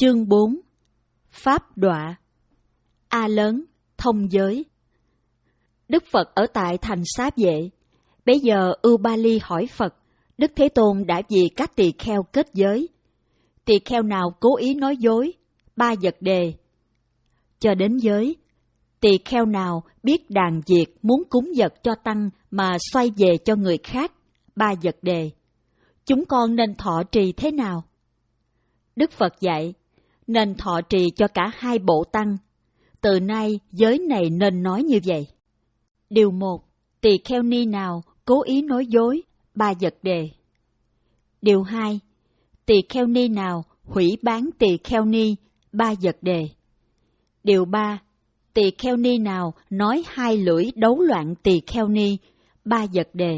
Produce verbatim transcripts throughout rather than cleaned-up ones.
Chương bốn. Pháp đọa. A lớn, thông giới. Đức Phật ở tại thành Xá Vệ. Bấy giờ Ưu Ba Li hỏi Phật, Đức Thế Tôn đã vì các tỳ kheo kết giới. Tỳ kheo nào cố ý nói dối? Ba vật đề. Cho đến giới. Tỳ kheo nào biết đàn diệt muốn cúng vật cho tăng mà xoay về cho người khác? Ba vật đề. Chúng con nên thọ trì thế nào? Đức Phật dạy, nên thọ trì cho cả hai bộ tăng. Từ nay giới này nên nói như vậy. Điều một. Tỳ kheo ni nào cố ý nói dối? Ba vật đề. Điều hai. Tỳ kheo ni nào hủy bán tỳ kheo ni? Ba vật đề. Điều ba. Tỳ kheo ni nào nói hai lưỡi đấu loạn tỳ kheo ni? Ba vật đề.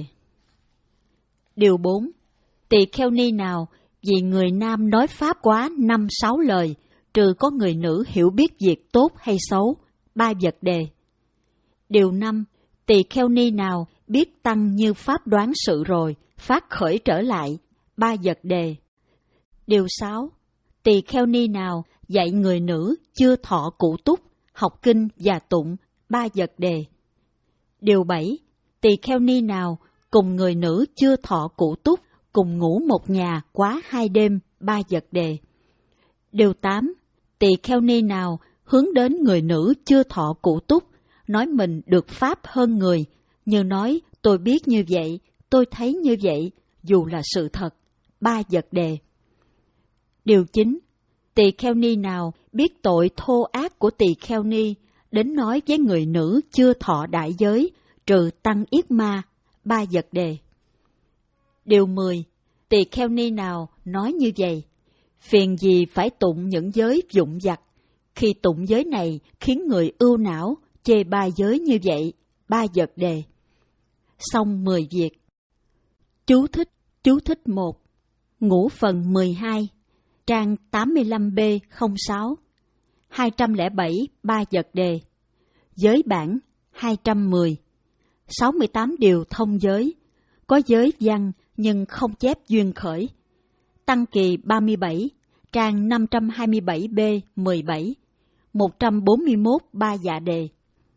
Điều bốn. Tỳ kheo ni nào vì người nam nói pháp quá năm sáu lời, trừ có người nữ hiểu biết việc tốt hay xấu? Ba vật đề. Điều năm. Tỳ kheo ni nào biết tăng như pháp đoán sự rồi, phát khởi trở lại? Ba vật đề. Điều sáu. Tỳ kheo ni nào dạy người nữ chưa thọ cụ túc, học kinh và tụng? Ba vật đề. Điều bảy. Tỳ kheo ni nào cùng người nữ chưa thọ cụ túc, cùng ngủ một nhà quá hai đêm? Ba vật đề. Điều tám. Tỳ kheo ni nào hướng đến người nữ chưa thọ cụ túc, nói mình được pháp hơn người, như nói tôi biết như vậy, tôi thấy như vậy, dù là sự thật? Ba vật đề. Điều chín. Tỳ kheo ni nào biết tội thô ác của tỳ kheo ni, đến nói với người nữ chưa thọ đại giới, trừ tăng yết ma? Ba vật đề. Điều mười. Tỳ kheo ni nào nói như vậy, phiền gì phải tụng những giới dụng vặt, khi tụng giới này khiến người ưu não, chê ba giới như vậy? Ba vật đề. Xong mười việc. Chú thích. Chú thích một. Ngũ phần mười hai, trang tám mươi lăm B không sáu, hai trăm lẻ bảy, ba vật đề. Giới bản hai trăm mười, sáu mươi tám điều thông giới, có giới văn nhưng không chép duyên khởi. Tăng kỳ ba mươi bảy, trang năm trăm hai mươi bảy B mười bảy, một trăm bốn mươi mốt ba dạ đề.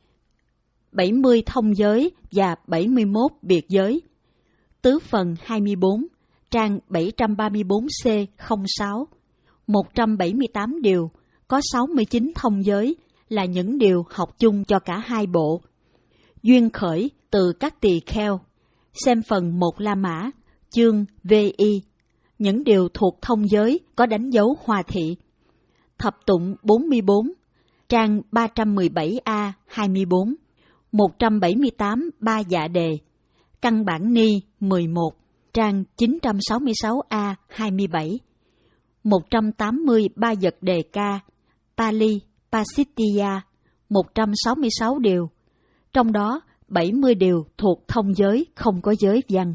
bảy mươi thông giới và bảy mươi mốt biệt giới. Tứ phần hai mươi bốn, trang bảy trăm ba mươi bốn C không sáu, một trăm bảy mươi tám điều, có sáu mươi chín thông giới là những điều học chung cho cả hai bộ. Duyên khởi từ các tỳ kheo. Xem phần một La Mã, chương vê i. Những điều thuộc thông giới có đánh dấu hòa thị. Thập tụng bốn mươi bốn, trang ba trăm mười bảy A hai mươi bốn, một trăm bảy mươi tám ba dạ đề. Căn bản ni mười một, trang chín trăm sáu mươi sáu A hai mươi bảy, một trăm tám mươi ba vật đề ca, Pali, Pasittiya, một trăm sáu mươi sáu điều. Trong đó, bảy mươi điều thuộc thông giới, không có giới văn.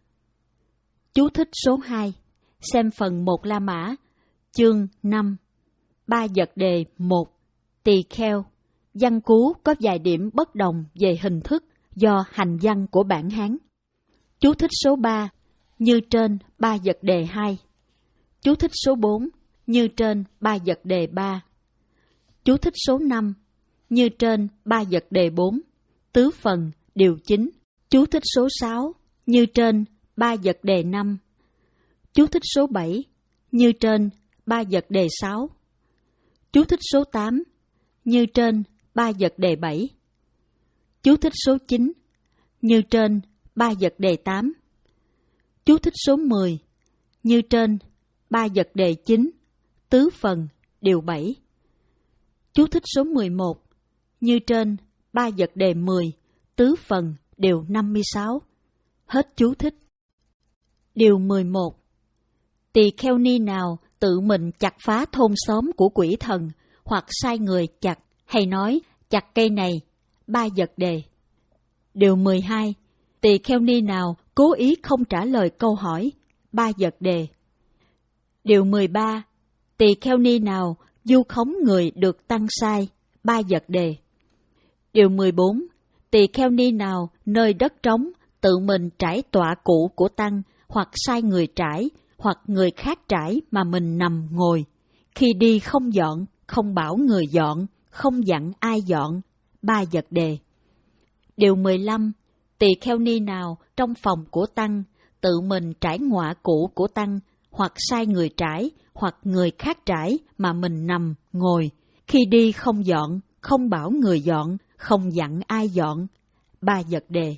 Chú thích số hai. Xem phần một La Mã, chương năm. Ba vật đề một. Tỳ kheo. Văn cú có vài điểm bất đồng về hình thức do hành văn của bản Hán. Chú thích số ba. Như trên, ba vật đề hai. Chú thích số bốn. Như trên, ba vật đề ba. Chú thích số năm. Như trên, ba vật đề bốn. Tứ phần, điều chín. Chú thích số sáu. Như trên, ba vật đề năm. Chú thích số bảy. Như trên, ba vật đề sáu. Chú thích số tám. Như trên, ba vật đề bảy. Chú thích số chín. Như trên, ba vật đề tám. Chú thích số mười. Như trên, ba vật đề chín. Tứ phần, điều bảy. Chú thích số mười một. Như trên, ba vật đề mười. Tứ phần, điều năm mươi sáu. Hết chú thích. Điều mười một. Tỳ kheo ni nào tự mình chặt phá thôn xóm của quỷ thần, hoặc sai người chặt, hay nói chặt cây này? Ba vật đề. Điều mười hai. Tỳ kheo ni nào cố ý không trả lời câu hỏi? Ba vật đề. Điều mười ba. Tỳ kheo ni nào vu khống người được tăng sai? Ba vật đề. Điều mười bốn. Tỳ kheo ni nào nơi đất trống tự mình trải tọa cụ của tăng, hoặc sai người trải, hoặc người khác trải mà mình nằm ngồi, khi đi không dọn, không bảo người dọn, không dặn ai dọn. Ba vật đề. Điều mười lăm. Tỳ kheo ni nào trong phòng của tăng, tự mình trải ngọa cũ của tăng, hoặc sai người trải, hoặc người khác trải mà mình nằm, ngồi, khi đi không dọn, không bảo người dọn, không dặn ai dọn. Ba vật đề.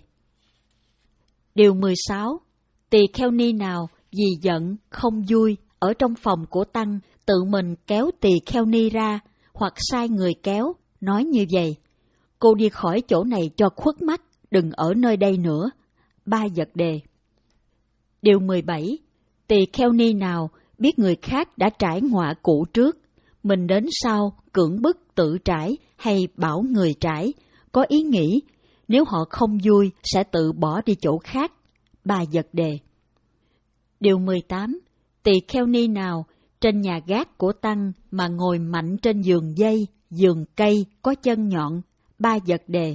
Điều mười sáu. Tỳ kheo ni nào vì giận, không vui, ở trong phòng của tăng, tự mình kéo tỳ kheo ni ra, hoặc sai người kéo, nói như vậy: cô đi khỏi chỗ này cho khuất mắt, đừng ở nơi đây nữa. Ba vật đề. Điều mười bảy. Tỳ kheo ni nào biết người khác đã trải ngọa cũ trước, mình đến sau cưỡng bức tự trải hay bảo người trải, có ý nghĩ nếu họ không vui sẽ tự bỏ đi chỗ khác. Ba vật đề. Điều mười tám. Tỳ kheo ni nào trên nhà gác của tăng mà ngồi mạnh trên giường dây, giường cây có chân nhọn. Ba vật đề.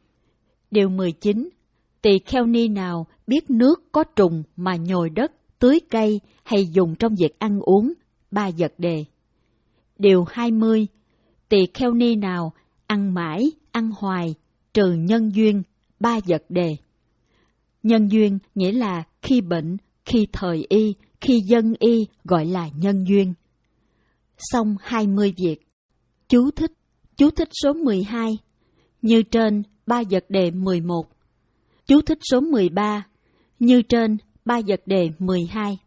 Điều mười chín. Tỳ kheo ni nào biết nước có trùng mà nhồi đất, tưới cây hay dùng trong việc ăn uống. Ba vật đề. Điều hai mươi. Tỳ kheo ni nào ăn mãi, ăn hoài, trừ nhân duyên. Ba vật đề. Nhân duyên nghĩa là khi bệnh, khi thời y, khi dân y gọi là nhân duyên. Xong hai mươi việc. Chú thích. Chú thích số mười hai. Như trên, ba vật đề mười một. Chú thích số mười ba. Như trên, ba vật đề mười hai.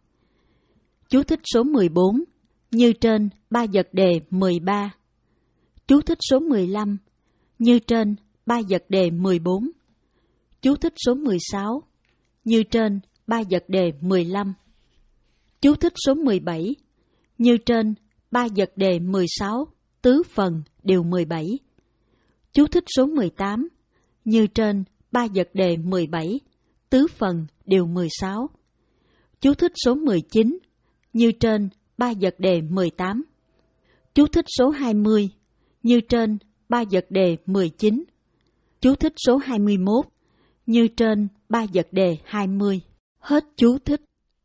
Chú thích số mười bốn. Như trên, ba vật đề mười ba. Chú thích số mười lăm. Như trên, ba vật đề mười bốn. Chú thích số mười sáu. Như trên, ba vật đề mười lăm. Chú thích số mười bảy. Như trên, ba vật đề mười sáu, tứ phần, điều mười bảy. Chú thích số mười tám. Như trên, ba vật đề mười bảy, tứ phần, điều mười sáu. Chú thích số mười chín. Như trên, ba vật đề mười tám. Chú thích số hai mươi. Như trên, ba vật đề mười chín. Chú thích số hai mươi mốt. Như trên, ba vật đề hai mươi. Hết chú thích.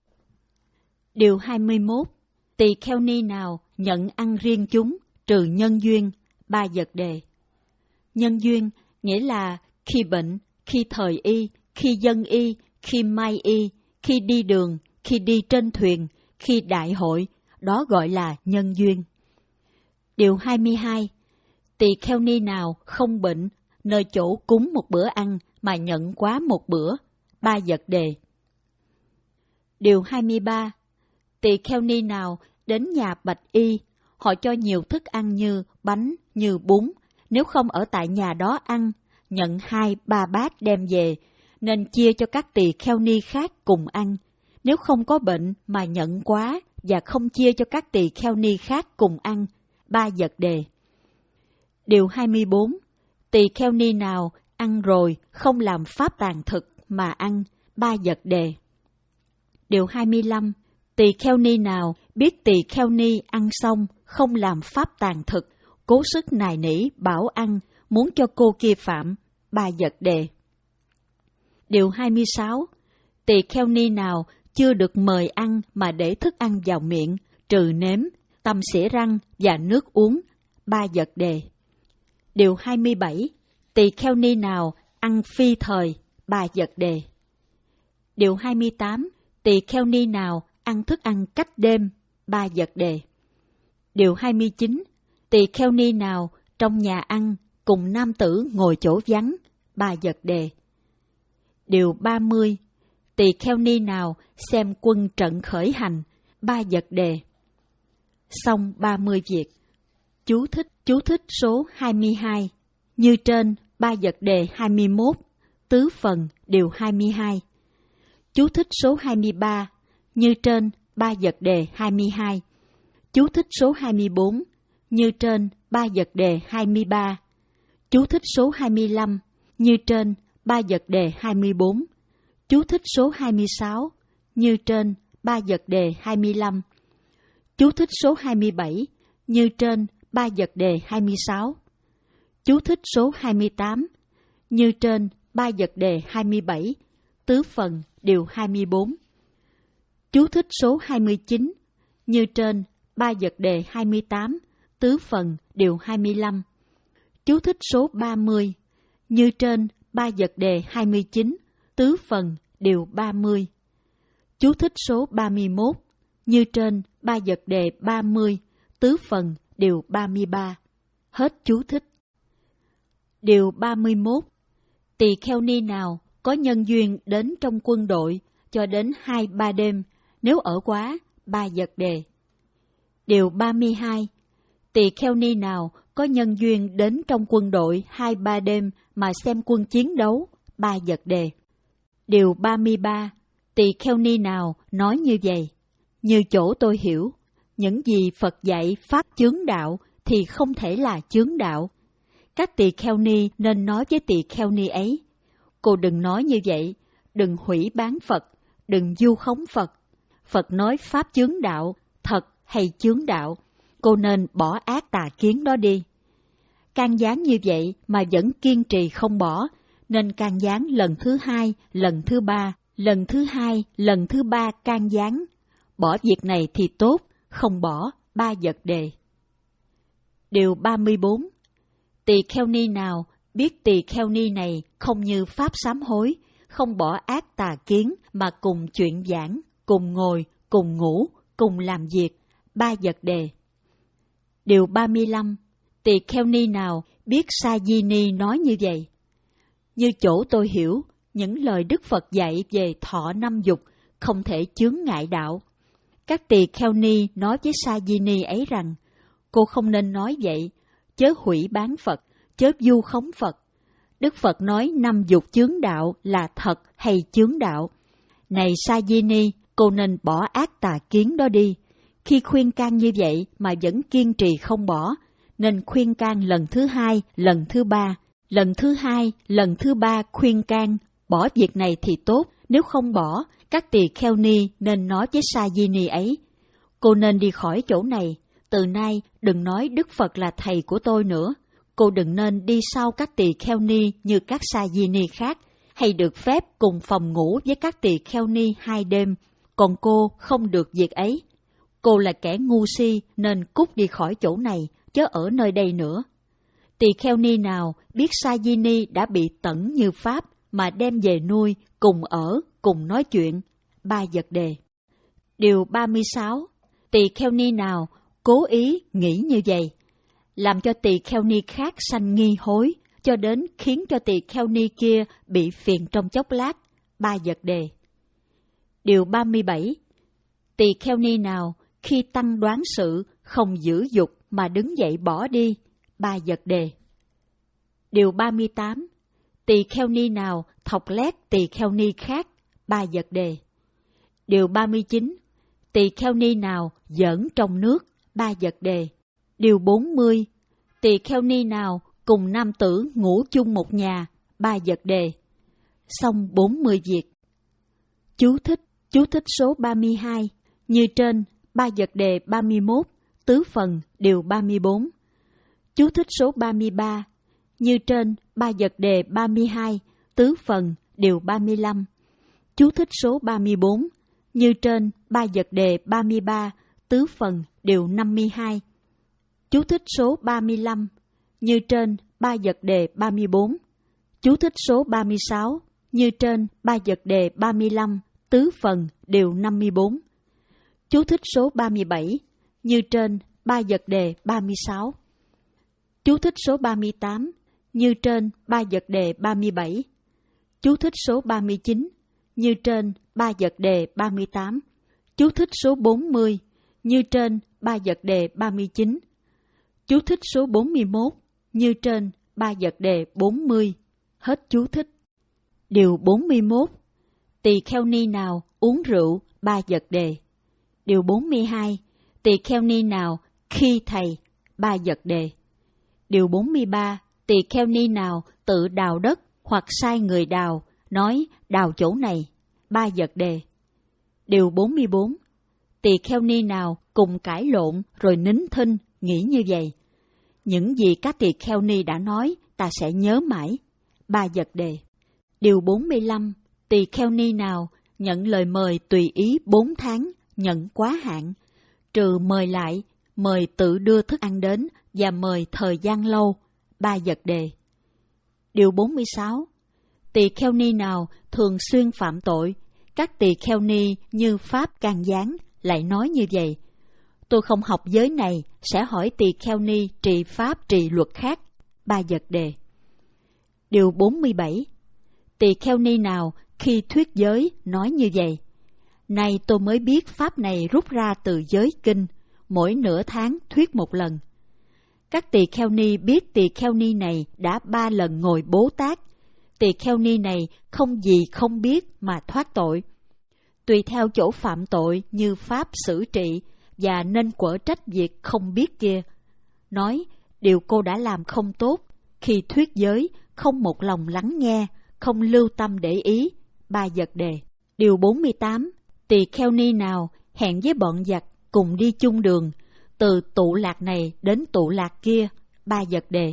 Điều hai mươi mốt. Tỳ kheo ni nào nhận ăn riêng chúng, trừ nhân duyên. Ba vật đề. Nhân duyên nghĩa là khi bệnh, khi thời y, khi dân y, khi mai y, khi đi đường, khi đi trên thuyền, khi đại hội, đó gọi là nhân duyên. Điều hai mươi hai. Tỳ kheo ni nào không bệnh, nơi chỗ cúng một bữa ăn mà nhận quá một bữa. Ba vật đề. Điều hai mươi ba. Tỳ kheo ni nào đến nhà bạch y, họ cho nhiều thức ăn như bánh, như bún, nếu không ở tại nhà đó ăn, nhận hai ba bát đem về, nên chia cho các tỳ kheo ni khác cùng ăn. Nếu không có bệnh mà nhận quá và không chia cho các tỳ kheo ni khác cùng ăn. Ba vật đề. Điều hai mươi bốn. Tỳ kheo ni nào ăn rồi không làm pháp tàn thực mà ăn. Ba vật đề. Điều hai mươi lăm. Tỳ kheo ni nào biết tỳ kheo ni ăn xong không làm pháp tàn thực, cố sức nài nỉ bảo ăn, muốn cho cô kia phạm. Ba vật đề. Điều hai mươi sáu. Tỳ kheo ni nào chưa được mời ăn mà để thức ăn vào miệng, trừ nếm, tăm xỉa răng và nước uống. Ba vật đề. Điều hai mươi bảy. Tỳ kheo ni nào ăn phi thời. Ba vật đề. Điều hai mươi tám. Tỳ kheo ni nào ăn thức ăn cách đêm. Ba vật đề. Điều hai mươi chín. Tỳ kheo ni nào trong nhà ăn cùng nam tử ngồi chỗ vắng. Ba vật đề. Điều ba mươi. Tỳ kheo ni nào xem quân trận khởi hành. Ba vật đề. Xong ba mươi việc. Chú thích. Chú thích số hai mươi hai. Như trên, ba vật đề hai mươi mốt, tứ phần, điều hai mươi hai. Chú thích số hai mươi ba. Như trên, ba vật đề hai mươi hai. Chú thích số hai mươi bốn. Như trên, ba vật đề hai mươi ba. Chú thích số hai mươi lăm. Như trên, ba vật đề hai mươi bốn. Chú thích số hai mươi sáu. Như trên, ba vật đề hai mươi lăm. Chú thích số hai mươi bảy. Như trên, ba vật đề hai mươi sáu. Chú thích số hai mươi tám. Như trên, ba vật đề hai mươi bảy, tứ phần, điều hai mươi bốn. Chú thích số hai mươi chín. Như trên, ba vật đề hai mươi tám, tứ phần điều hai mươi lăm. Chú thích số ba mươi. Như trên ba vật đề hai mươi chín, tứ phần điều ba mươi. Chú thích số ba mươi mốt. Như trên ba vật đề ba mươi, tứ phần điều ba mươi ba. Hết chú thích. Điều ba mươi mốt. Tỳ kheo ni nào có nhân duyên đến trong quân đội cho đến hai ba đêm, nếu ở quá ba vật đề. Điều ba mươi hai. Tỳ kheo ni nào có nhân duyên đến trong quân đội hai ba đêm mà xem quân chiến đấu, ba vật đề. Điều ba mươi ba. Tỳ kheo ni nào nói như vậy: như chỗ tôi hiểu, những gì Phật dạy pháp chướng đạo thì không thể là chướng đạo. Các tỳ kheo ni nên nói với tỳ kheo ni ấy: cô đừng nói như vậy, đừng hủy bán Phật, đừng vu khống Phật. Phật nói pháp chướng đạo, thật hay chướng đạo, cô nên bỏ ác tà kiến đó đi. Can gián như vậy mà vẫn kiên trì không bỏ, nên can gián lần thứ hai, lần thứ ba, lần thứ hai, lần thứ ba can gián. Bỏ việc này thì tốt, không bỏ, ba vật đề. Điều ba mươi bốn. Tỳ kheo ni nào biết tỳ kheo ni này không như pháp sám hối, không bỏ ác tà kiến mà cùng chuyện giảng, cùng ngồi, cùng ngủ, cùng làm việc, ba vật đề. Điều ba mươi lăm. Tỳ kheo ni nào biết sa di ni nói như vậy: như chỗ tôi hiểu, những lời Đức Phật dạy về thọ năm dục không thể chướng ngại đạo. Các tỳ kheo ni nói với sa di ni ấy rằng: cô không nên nói vậy, chớ hủy bán Phật, chớ vu khống Phật. Đức Phật nói năm dục chướng đạo là thật hay chướng đạo. Này sa di ni, cô nên bỏ ác tà kiến đó đi. Khi khuyên can như vậy mà vẫn kiên trì không bỏ, nên khuyên can lần thứ hai, lần thứ ba. Lần thứ hai, lần thứ ba khuyên can, bỏ việc này thì tốt, nếu không bỏ, các tỳ kheo ni nên nói với sa di ni ấy: cô nên đi khỏi chỗ này, từ nay đừng nói Đức Phật là thầy của tôi nữa. Cô đừng nên đi sau các tỳ kheo ni như các sa di ni khác, hay được phép cùng phòng ngủ với các tỳ kheo ni hai đêm, còn cô không được việc ấy. Cô là kẻ ngu si nên cút đi khỏi chỗ này, chớ ở nơi đây nữa. Tỳ kheo ni nào biết sa di ni đã bị tẩn như pháp mà đem về nuôi, cùng ở, cùng nói chuyện, ba vật đề. Điều ba mươi sáu. Tỳ kheo ni nào cố ý nghĩ như vậy, làm cho tỳ kheo ni khác sanh nghi hối, cho đến khiến cho tỳ kheo ni kia bị phiền trong chốc lát, ba vật đề. Điều ba mươi bảy. Tỳ kheo ni nào khi tăng đoán sự không giữ dục mà đứng dậy bỏ đi, ba vật đề. Điều ba mươi tám. Tỳ kheo ni nào thọc lét tỳ kheo ni khác, ba vật đề. Điều ba mươi chín. Tỳ kheo ni nào giỡn trong nước, ba vật đề. Điều bốn mươi. Tỳ kheo ni nào cùng nam tử ngủ chung một nhà, ba vật đề. Xong bốn mươi việc. Chú thích, chú thích số ba mươi hai. Như trên, ba vật đề ba mươi mốt, tứ phần điều ba mươi bốn. Chú thích số ba mươi ba. Như trên, ba vật đề ba mươi hai, tứ phần điều ba mươi lăm. Chú thích số ba mươi bốn. Như trên, ba vật đề ba mươi ba, tứ phần điều năm mươi hai. Chú thích số ba mươi lăm. Như trên, ba vật đề ba mươi bốn. Chú thích số ba mươi sáu. Như trên, ba vật đề ba mươi lăm, tứ phần điều năm mươi bốn. Chú thích số ba mươi bảy. Như trên, ba vật đề ba mươi sáu. Chú thích số ba mươi tám. Như trên, ba vật đề ba mươi bảy. Chú thích số ba mươi chín. Như trên, ba vật đề ba mươi tám. Chú thích số bốn mươi. Như trên, ba vật đề ba mươi chín. Chú thích số bốn mươi mốt. Như trên, ba vật đề bốn mươi. Hết chú thích. Điều bốn mươi mốt. Tỳ kheo ni nào uống rượu, ba vật đề. Điều bốn mươi hai. Tỳ kheo ni nào khi thầy, ba vật đề. Điều bốn mươi ba. Tỳ kheo ni nào tự đào đất hoặc sai người đào, nói đào chỗ này, ba vật đề. Điều bốn mươi bốn. Tỳ kheo ni nào cùng cãi lộn rồi nín thinh, nghĩ như vậy: những gì các tỳ kheo ni đã nói ta sẽ nhớ mãi, ba vật đề. Điều bốn mươi lăm. Tỳ kheo ni nào nhận lời mời tùy ý bốn tháng, nhận quá hạn, trừ mời lại, mời tự đưa thức ăn đến và mời thời gian lâu, ba vật đề. Điều bốn mươi sáu. Tỳ kheo ni nào thường xuyên phạm tội, các tỳ kheo ni như Pháp can gián lại nói như vậy. Tôi không học giới này, sẽ hỏi tỳ kheo ni trì Pháp trì luật khác, ba vật đề. Điều bốn mươi bảy. Tỳ kheo ni nào khi thuyết giới nói như vậy. Này tôi mới biết Pháp này rút ra từ giới kinh, mỗi nửa tháng thuyết một lần. Các tỳ kheo ni biết tỳ kheo ni này đã ba lần ngồi Bố Tát. Tỳ kheo ni này không gì không biết mà thoát tội. Tùy theo chỗ phạm tội như Pháp xử trị và nên quở trách việc không biết kia. Nói, điều cô đã làm không tốt, khi thuyết giới, không một lòng lắng nghe, không lưu tâm để ý, ba vật đề. Điều bốn mươi tám. Tỳ kheo ni nào hẹn với bọn giặc cùng đi chung đường, từ tụ lạc này đến tụ lạc kia, ba vật đề.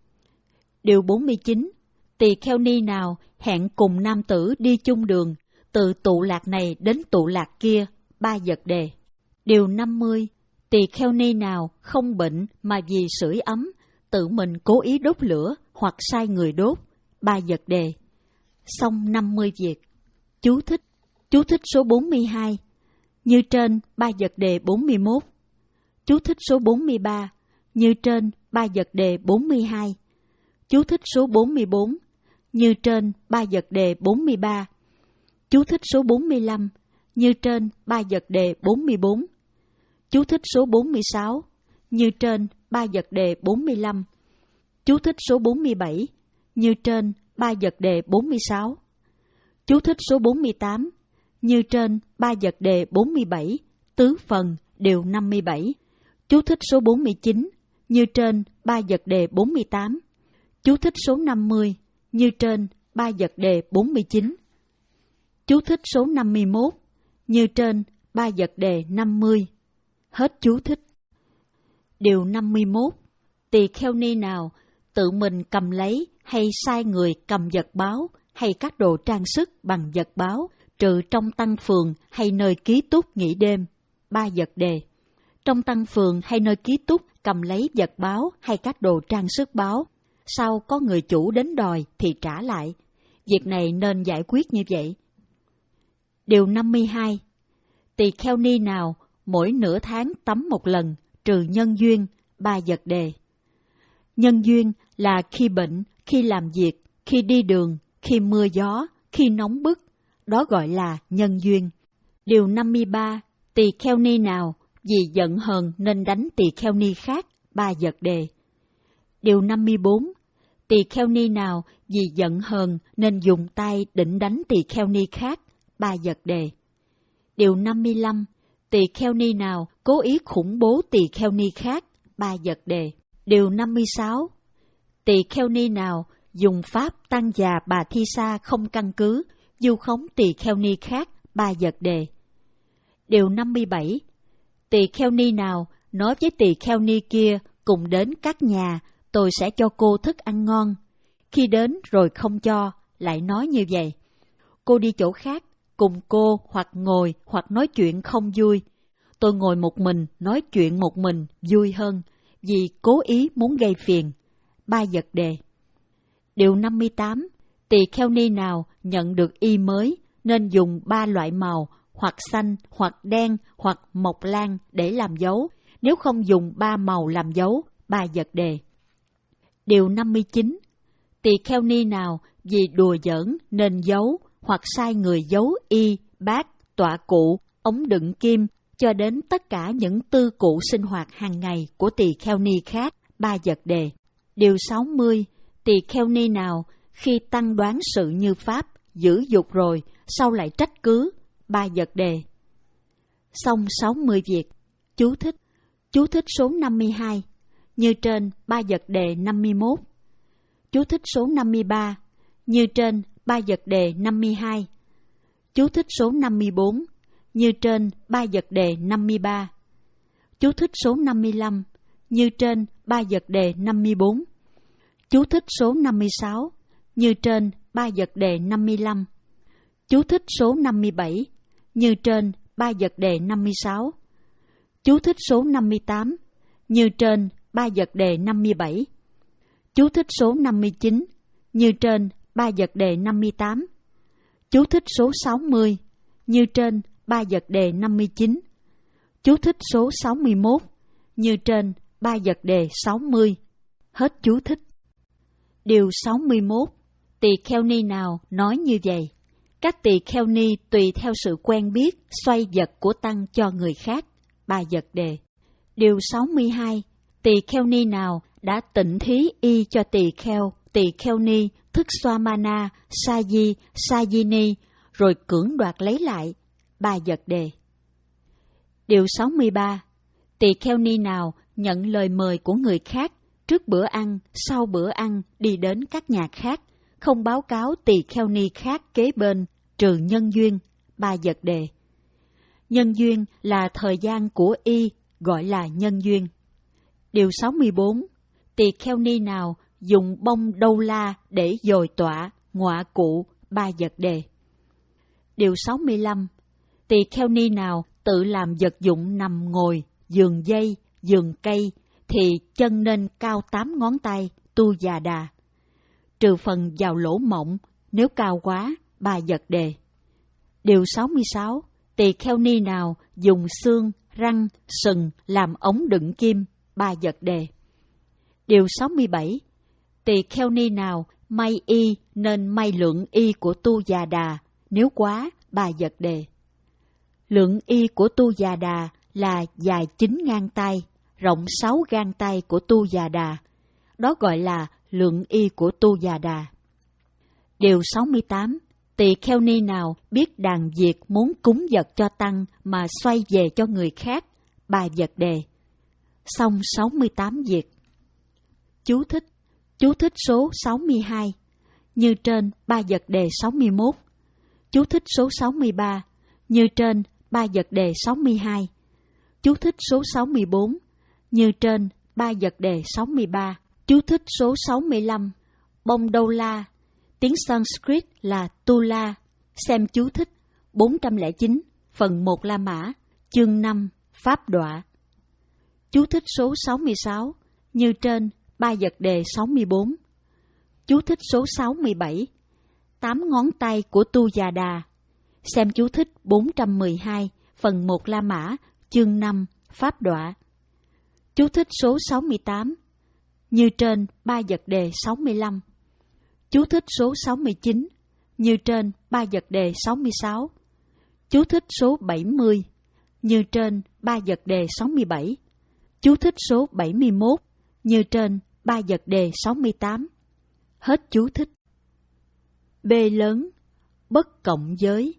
Điều bốn mươi chín. Tỳ kheo ni nào hẹn cùng nam tử đi chung đường, từ tụ lạc này đến tụ lạc kia, ba vật đề. Điều năm mươi. Tỳ kheo ni nào không bệnh mà vì sưởi ấm, tự mình cố ý đốt lửa hoặc sai người đốt, ba vật đề. Xong năm mươi việc. Chú thích. Chú thích số bốn mươi hai. Như trên, ba vật đề bốn mươi mốt. Chú thích số bốn mươi ba. Như trên, ba vật đề bốn mươi hai. Chú thích số bốn mươi bốn. Như trên, ba vật đề bốn mươi ba. Chú thích số bốn mươi lăm. Như trên, ba vật đề bốn mươi bốn. Chú thích số bốn mươi sáu. Như trên, ba vật đề bốn mươi lăm. Chú thích số bốn mươi bảy. Như trên, ba vật đề bốn mươi sáu. Chú thích số bốn mươi tám. Như trên, ba vật đề bốn mươi bảy, tứ phần, điều năm mươi bảy. Chú thích số bốn mươi chín. Như trên, ba vật đề bốn mươi tám. Chú thích số năm mươi. Như trên, ba vật đề bốn mươi chín. Chú thích số năm mươi mốt. Như trên, ba vật đề năm mươi. Hết chú thích. Điều năm mươi mốt. Tỳ kheo ni nào tự mình cầm lấy hay sai người cầm vật báo hay các đồ trang sức bằng vật báo, trừ trong tăng phường hay nơi ký túc nghỉ đêm, ba vật đề. Trong tăng phường hay nơi ký túc cầm lấy vật báo hay các đồ trang sức báo, sau có người chủ đến đòi thì trả lại. Việc này nên giải quyết như vậy. Điều năm mươi hai. Tỳ kheo ni nào mỗi nửa tháng tắm một lần, trừ nhân duyên, ba vật đề. Nhân duyên là khi bệnh, khi làm việc, khi đi đường, khi mưa gió, khi nóng bức, đó gọi là nhân duyên. Điều năm mươi ba. Tỳ kheo ni nào vì giận hờn nên đánh tỳ kheo ni khác, ba vật đề. Điều năm mươi bốn. Tỳ kheo ni nào vì giận hờn nên dùng tay định đánh tỳ kheo ni khác, ba vật đề. Điều năm mươi lăm. Tỳ kheo ni nào cố ý khủng bố tỳ kheo ni khác, ba vật đề. Điều năm mươi sáu. Tỳ kheo ni nào dùng pháp tăng già bà thi sa không căn cứ, vu khống tỳ kheo ni khác, ba vật đề. Điều năm mươi bảy. Tỳ kheo ni nào nói với tỳ kheo ni kia cùng đến các nhà, tôi sẽ cho cô thức ăn ngon. Khi đến rồi không cho, lại nói như vậy. Cô đi chỗ khác, cùng cô hoặc ngồi hoặc nói chuyện không vui. Tôi ngồi một mình, nói chuyện một mình vui hơn, vì cố ý muốn gây phiền, ba vật đề. Điều năm mươi tám. Tỳ kheo ni nào nhận được y mới nên dùng ba loại màu, hoặc xanh, hoặc đen, hoặc mộc lan để làm dấu, nếu không dùng ba màu làm dấu, ba vật đề. Điều năm mươi chín. Tỳ kheo ni nào vì đùa giỡn nên giấu, hoặc sai người giấu y, bát, tọa cụ, ống đựng kim, cho đến tất cả những tư cụ sinh hoạt hàng ngày của tỳ kheo ni khác, ba vật đề. Điều sáu mươi. Tỳ kheo ni nào khi tăng đoán sự như pháp, giữ dục rồi, sau lại trách cứ, ba vật đề. Xong sáu mươi việc. Chú thích. Chú thích số năm mươi hai. Như trên, ba vật đề năm mươi mốt. Chú thích số năm mươi ba. Như trên, ba vật đề năm mươi hai. Chú thích số năm mươi bốn. Như trên, ba vật đề năm mươi ba. Chú thích số năm mươi lăm. Như trên, ba vật đề năm mươi bốn. Chú thích số năm mươi sáu. Như trên, ba vật đề năm mươi lăm. Chú thích số năm mươi bảy. Như trên, ba vật đề năm mươi sáu. Chú thích số năm mươi tám, như trên, ba dật đề năm mươi bảy. Chú thích số năm mươi chín, như trên, ba dật đề năm mươi tám. Chú thích số sáu mươi, như trên, ba dật đề năm mươi chín. Chú thích số sáu mươi mốt, như trên, ba dật đề sáu mươi. Hết chú thích. Điều sáu mươi mốt. Tỳ kheo ni nào nói như vậy? Các tỳ kheo ni tùy theo sự quen biết xoay vật của tăng cho người khác. Ba dật đề. Điều sáu mươi hai. Tỳ kheo ni nào đã tịnh thí y cho tỳ kheo, tỳ kheo ni, thức xoa mana, sa di, sa di ni, rồi cưỡng đoạt lấy lại. Ba dật đề. Điều sáu mươi ba. Tỳ kheo ni nào nhận lời mời của người khác, trước bữa ăn, sau bữa ăn đi đến các nhà khác, không báo cáo tỳ kheo ni khác kế bên, trừ nhân duyên. Ba dật đề. Nhân duyên là thời gian của y, gọi là nhân duyên. Điều sáu mươi bốn. Tỳ kheo ni nào dùng bông đâu la để dồi tọa, ngọa cụ. Ba dật đề. Điều sáu mươi lăm. Tỳ kheo ni nào tự làm vật dụng nằm ngồi, giường dây, giường cây, thì chân nên cao tám ngón tay, tu già đà. Trừ phần vào lỗ mộng, nếu cao quá. Ba dật đề. Điều sáu mươi sáu. Tỳ kheo ni nào dùng xương, răng, sừng làm ống đựng kim. Ba dật đề. Điều sáu mươi bảy. Tỳ kheo ni nào may y nên may lượng y của tu già đà, nếu quá. Ba dật đề. Lượng y của tu già đà là dài chín ngang tay, rộng sáu gang tay của tu già đà. Đó gọi là lượng y của tu già đà. Điều sáu mươi tám. Tỳ kheo ni nào biết đàn diệt muốn cúng vật cho tăng mà xoay về cho người khác. Ba dật đề. Xong sáu mươi tám việc. Chú thích. Chú thích số sáu mươi hai, như trên. Ba dật đề sáu mươi mốt. Chú thích số sáu mươi ba, như trên. Ba dật đề sáu mươi hai. Chú thích số sáu mươi bốn, như trên. Ba dật đề sáu mươi ba. Chú thích số sáu mươi lăm. Bông đâu la, tiếng Sanskrit là Tula. Xem chú thích bốn trăm lẻ chín, phần một La Mã, chương năm, Pháp đọa. Chú thích số sáu mươi sáu, như trên. Ba dật đề sáu mươi bốn. Chú thích số sáu mươi bảy. Tám ngón tay của tu già đà. Xem chú thích bốn trăm mười hai, phần một La Mã, chương năm, Pháp đọa. Chú thích số sáu mươi tám, như trên. Ba dật đề sáu mươi lăm. Chú thích số sáu mươi chín, như trên. Ba dật đề sáu mươi sáu. Chú thích số bảy mươi, như trên. Ba dật đề sáu mươi bảy. Chú thích số bảy mươi mốt, như trên. Ba dật đề sáu mươi tám. Hết chú thích. B lớn, bất cộng giới.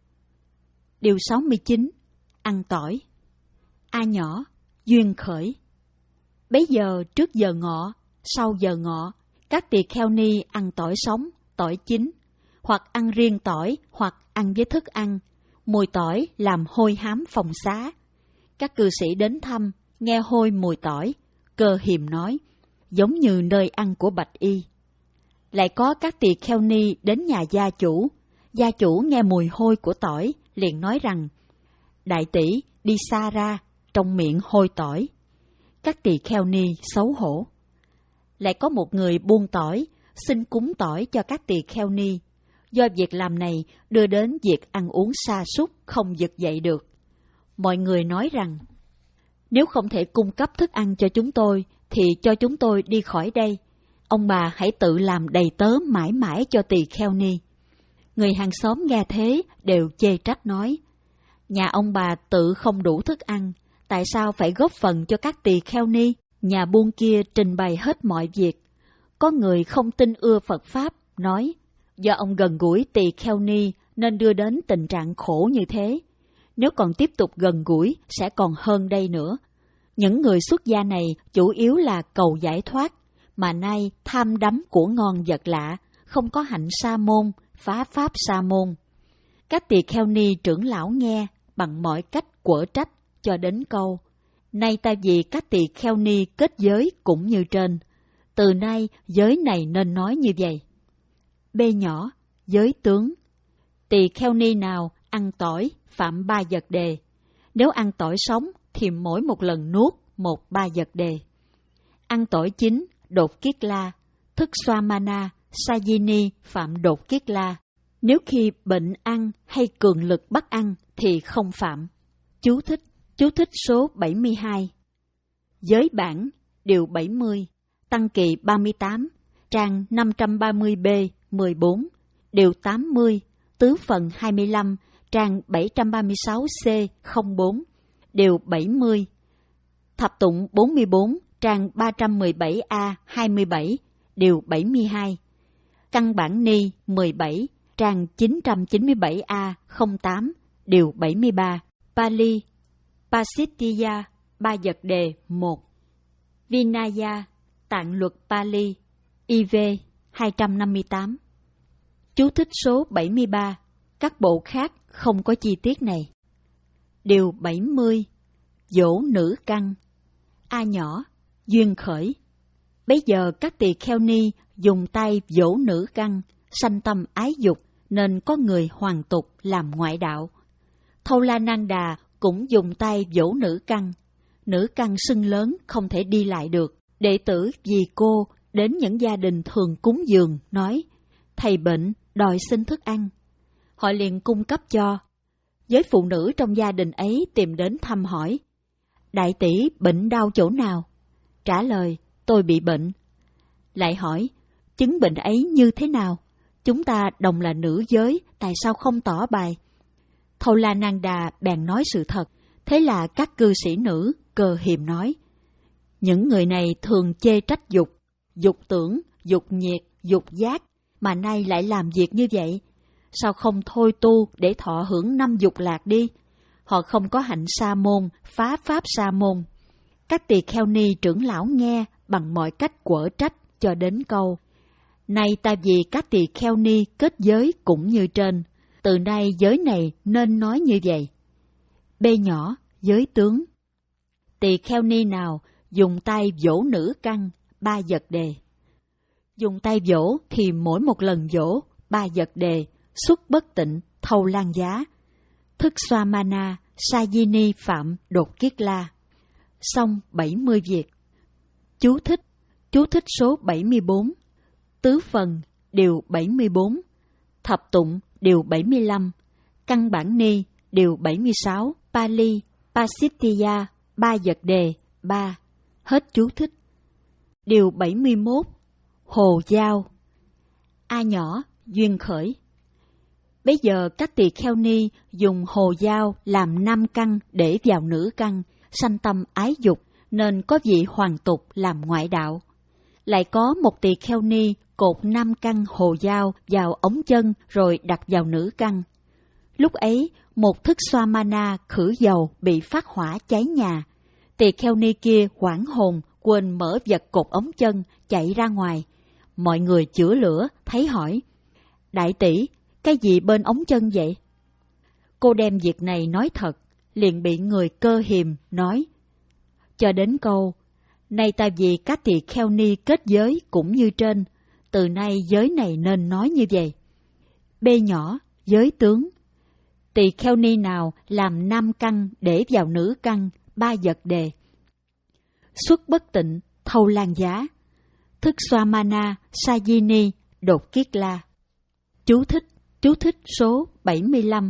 Điều sáu mươi chín. Ăn tỏi. A nhỏ, duyên khởi. Bấy giờ trước giờ ngọ, sau giờ ngọ, các tỳ kheo ni ăn tỏi sống, tỏi chín, hoặc ăn riêng tỏi, hoặc ăn với thức ăn. Mùi tỏi làm hôi hám phòng xá. Các cư sĩ đến thăm, nghe hôi mùi tỏi, Cơ Hiềm nói, giống như nơi ăn của bạch y. Lại có các tỳ kheo ni đến nhà gia chủ. Gia chủ nghe mùi hôi của tỏi, liền nói rằng, đại tỷ, đi xa ra, trong miệng hôi tỏi. Các tỳ kheo ni xấu hổ. Lại có một người buôn tỏi, xin cúng tỏi cho các tỳ kheo ni. Do việc làm này đưa đến việc ăn uống sa sút không vực dậy được. Mọi người nói rằng, nếu không thể cung cấp thức ăn cho chúng tôi, thì cho chúng tôi đi khỏi đây. Ông bà hãy tự làm đầy tớ mãi mãi cho tỳ kheo ni. Người hàng xóm nghe thế đều chê trách nói, nhà ông bà tự không đủ thức ăn, tại sao phải góp phần cho các tỳ kheo ni? Nhà buôn kia trình bày hết mọi việc. Có người không tin ưa Phật Pháp, nói, do ông gần gũi tỳ kheo ni nên đưa đến tình trạng khổ như thế. Nếu còn tiếp tục gần gũi, sẽ còn hơn đây nữa. Những người xuất gia này chủ yếu là cầu giải thoát, mà nay tham đắm của ngon vật lạ, không có hạnh sa môn, phá pháp sa môn. Các tỳ kheo ni trưởng lão nghe bằng mọi cách quở trách cho đến câu, nay ta vì các tỳ kheo ni kết giới cũng như trên, từ nay giới này nên nói như vậy. B nhỏ, giới tướng. Tỳ kheo ni nào ăn tỏi phạm ba dật đề. Nếu ăn tỏi sống thì mỗi một lần nuốt một ba vật đề. Ăn tỏi chín, đột kiết la, thức xoa mana, sajini phạm đột kiết la. Nếu khi bệnh ăn hay cường lực bắt ăn thì không phạm. Chú thích, chú thích số bảy mươi hai. Giới bản, điều bảy mươi, Tăng Kỳ ba mươi tám, trang năm trăm ba mươi B, mười bốn, điều tám mươi, Tứ phần hai mươi lăm, trang bảy trăm ba mươi sáu C, không bốn, điều bảy mươi. Thập tụng bốn mươi bốn, trang ba trăm mười bảy A, hai mươi bảy, điều bảy mươi hai. Căn bản ni mười bảy, trang chín trăm chín mươi bảy A, không tám, điều bảy mươi ba. Pali, Pasittiya, ba vật đề một. Vinaya, tạng luật Pali, I V hai trăm năm mươi tám. Chú thích số bảy mươi ba. Các bộ khác không có chi tiết này. Điều bảy mươi. Dỗ nữ căn. A nhỏ, duyên khởi. Bấy giờ các tỳ kheo ni dùng tay dỗ nữ căn, sanh tâm ái dục, nên có người hoàn tục làm ngoại đạo. Thâu La Nang Đà cũng dùng tay dỗ nữ căn. Nữ căn sưng lớn không thể đi lại được. Đệ tử vì cô đến những gia đình thường cúng dường, nói: thầy bệnh, đòi xin thức ăn. Họ liền cung cấp cho. Giới phụ nữ trong gia đình ấy tìm đến thăm hỏi: đại tỷ bệnh đau chỗ nào? Trả lời: tôi bị bệnh. Lại hỏi: chứng bệnh ấy như thế nào? Chúng ta đồng là nữ giới, tại sao không tỏ bài? Thâu La Nang Đà bèn nói sự thật. Thế là các cư sĩ nữ Cơ Hiềm nói: những người này thường chê trách dục, dục tưởng, dục nhiệt, dục giác, mà nay lại làm việc như vậy. Sao không thôi tu để thọ hưởng năm dục lạc đi? Họ không có hạnh sa môn, phá pháp sa môn. Các tỳ kheo ni trưởng lão nghe bằng mọi cách quở trách cho đến câu: này ta vì các tỳ kheo ni kết giới cũng như trên, từ nay giới này nên nói như vậy. B nhỏ, giới tướng. Tỳ kheo ni nào dùng tay vỗ nữ căn, ba vật đề. Dùng tay vỗ thì mỗi một lần vỗ ba vật đề, xuất bất tịnh, thâu lan giá, thức xoa mana, sajini phạm đột kiết la. Xong bảy mươi việc. Chú thích, chú thích số bảy mươi bốn. Tứ phần, điều bảy mươi bốn. Thập tụng, điều bảy mươi lăm. Căn bản ni, điều bảy mươi sáu. Pali, Pasittiya, ba vật đề, ba. Hết chú thích. Điều bảy mươi mốt. Hồ giao. A nhỏ, duyên khởi. Bây giờ các tỳ kheo ni dùng hồ giao làm năm căn để vào nữ căn, sanh tâm ái dục, nên có vị hoàn tục làm ngoại đạo. Lại có một tỳ kheo ni cột năm căn hồ giao vào ống chân rồi đặt vào nữ căn. Lúc ấy, một thức xoa mana khử dầu bị phát hỏa cháy nhà. Tỳ kheo ni kia hoảng hồn, quên mở vật cột ống chân, chạy ra ngoài. Mọi người chữa lửa, thấy hỏi: đại tỷ, cái gì bên ống chân vậy? Cô đem việc này nói thật, liền bị người Cơ Hiềm nói. Cho đến câu: nay ta vì các tỳ kheo ni kết giới cũng như trên, từ nay giới này nên nói như vậy. B nhỏ, giới tướng. Tỳ kheo ni nào làm năm căn để vào nữ căn, ba vật đề. Xuất bất tịnh, thâu lan giá, thức xoa mana, sajini, đột kiết la. Chú thích, chú thích số bảy mươi lăm.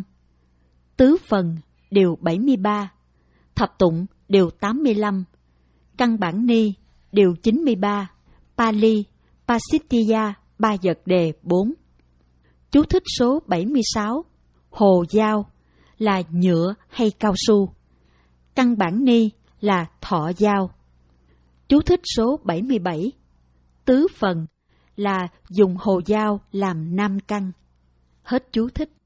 Tứ phần, điều bảy mươi ba. Thập tụng, điều tám mươi lăm. Căn bản ni, điều chín mươi ba. Pali, Pasittiya, ba vật đề bốn. Chú thích số bảy mươi sáu. Hồ giao là nhựa hay cao su. Căn bản ni là thọ giao. Chú thích số bảy mươi bảy. Tứ phần là dùng hồ giao làm năm căn. Hết chú thích.